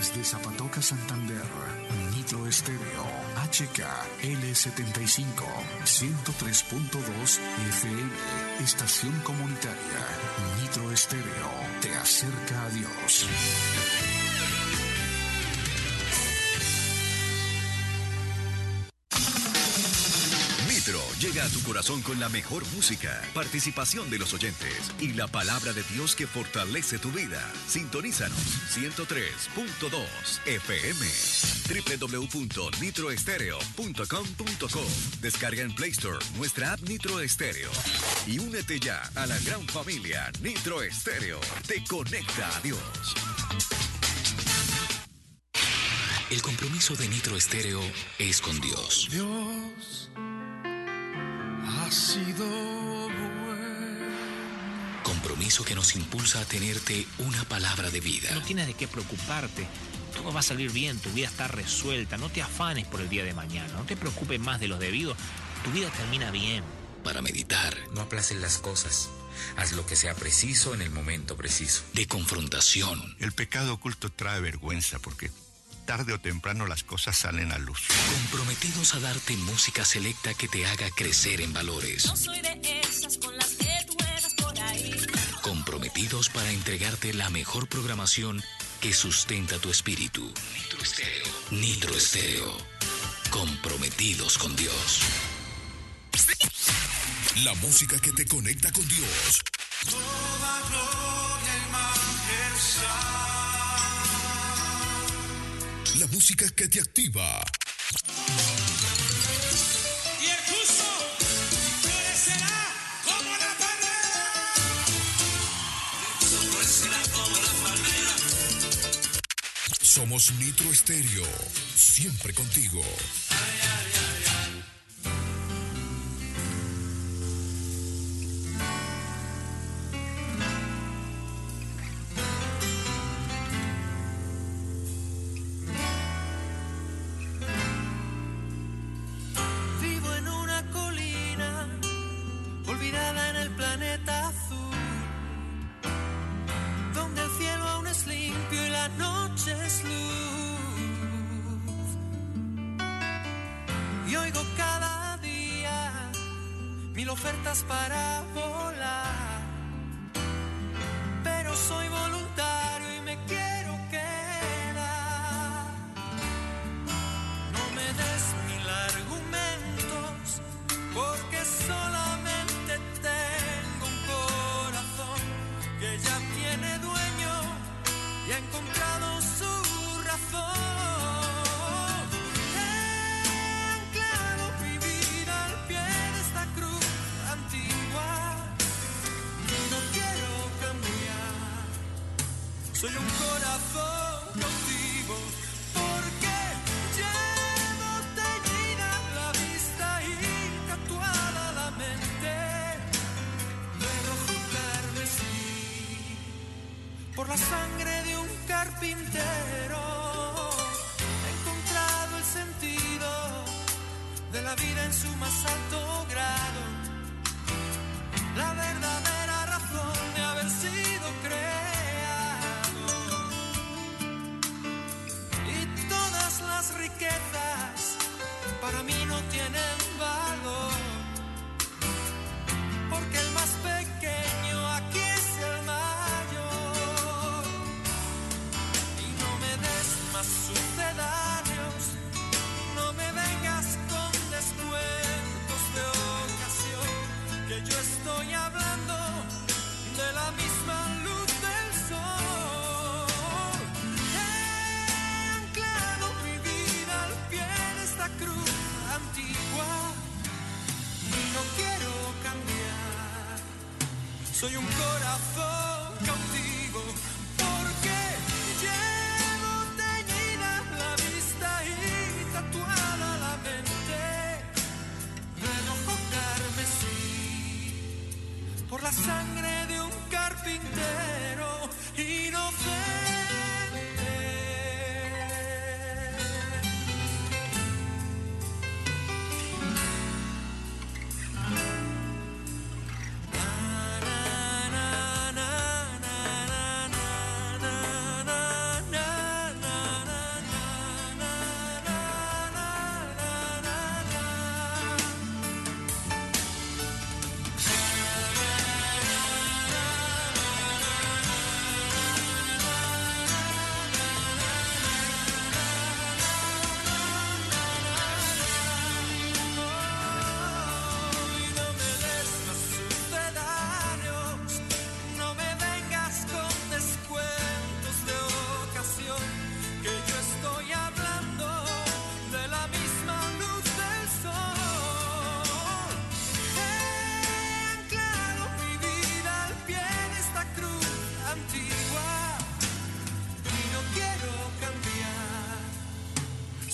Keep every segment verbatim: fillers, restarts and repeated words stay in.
Desde Zapatoca, Santander, Nitro Estéreo, H K L setenta y cinco, ciento tres punto dos F M, estación comunitaria. Nitro Estéreo te acerca a Dios. Nitro llega a tu corazón con la mejor música, participación de los oyentes y la palabra de Dios que fortalece tu vida. Sintonízanos ciento tres punto dos F M. doble u doble u doble u punto nitro estéreo punto com punto co. Descarga en Play Store nuestra app Nitro Estéreo y únete ya a la gran familia Nitro Estéreo. Te conecta a Dios. El compromiso de Nitro Estéreo es con Dios. Dios ha sido bueno. Compromiso que nos impulsa a tenerte una palabra de vida. No tienes de qué preocuparte. Todo va a salir bien, tu vida está resuelta. No te afanes por el día de mañana. No te preocupes más de lo debido. Tu vida termina bien. Para meditar. No aplaces las cosas. Haz lo que sea preciso en el momento preciso. De confrontación. El pecado oculto trae vergüenza porque tarde o temprano las cosas salen a luz. Comprometidos a darte música selecta que te haga crecer en valores. No soy de esas con las que tú juegas por ahí. Comprometidos para entregarte la mejor programación que sustenta tu espíritu. Nitro Estéreo. Nitro Estéreo. Comprometidos con Dios. La música que te conecta con Dios. Toda gloria y majestad. La música que te activa. Y el justo florecerá como la palmera. Florecerá como la palmera. Somos Nitro Estéreo, siempre contigo. Ay, ay, ay, ay. Vivo en una colina, olvidada en el planeta azul, donde el cielo aún es limpio y la noche es luz. Y oigo cada día mil ofertas para volar, pero soy voluntario y me quiero quedar. No me des mil argumentos, porque solamente tengo un corazón que ya tiene dueño y ha encontrado su razón. He anclado mi vida al pie de esta cruz antigua y no quiero cambiar. Soy un corazón cautivo porque llevo teñida la vista y tatuada la mente de rojo carmesí por la sangre de un carpintero. He encontrado el sentido de la vida en su más alto grado, la verdadera razón de haber sido creado. Y todas las riquezas para mí no tienen valor, porque el más pequeño aquí es el mayor. Y no me des más sucedáneos, no me vengas con descuentos de ocasión, que yo estoy hablando de la misma luz del sol. He anclado mi vida al pie de esta cruz antigua y no quiero cambiar. Soy un corazón cautivo porque llevo teñida la vista y tatuada la mente de rojo carmesí por la sangre de un carpintero inocente. Na, na, na,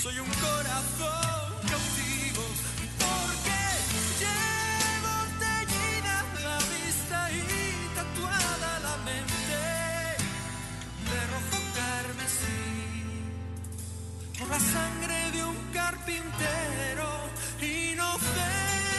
soy un corazón cautivo, porque llevo teñida la vista y tatuada la mente de rojo carmesí por la sangre de un carpintero inocente.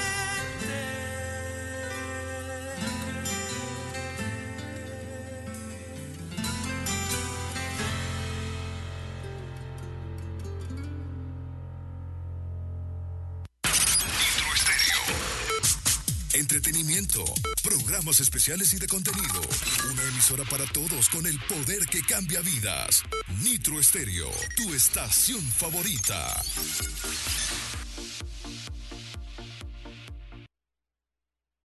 Entretenimiento, programas especiales y de contenido. Una emisora para todos con el poder que cambia vidas. Nitro Estéreo, tu estación favorita.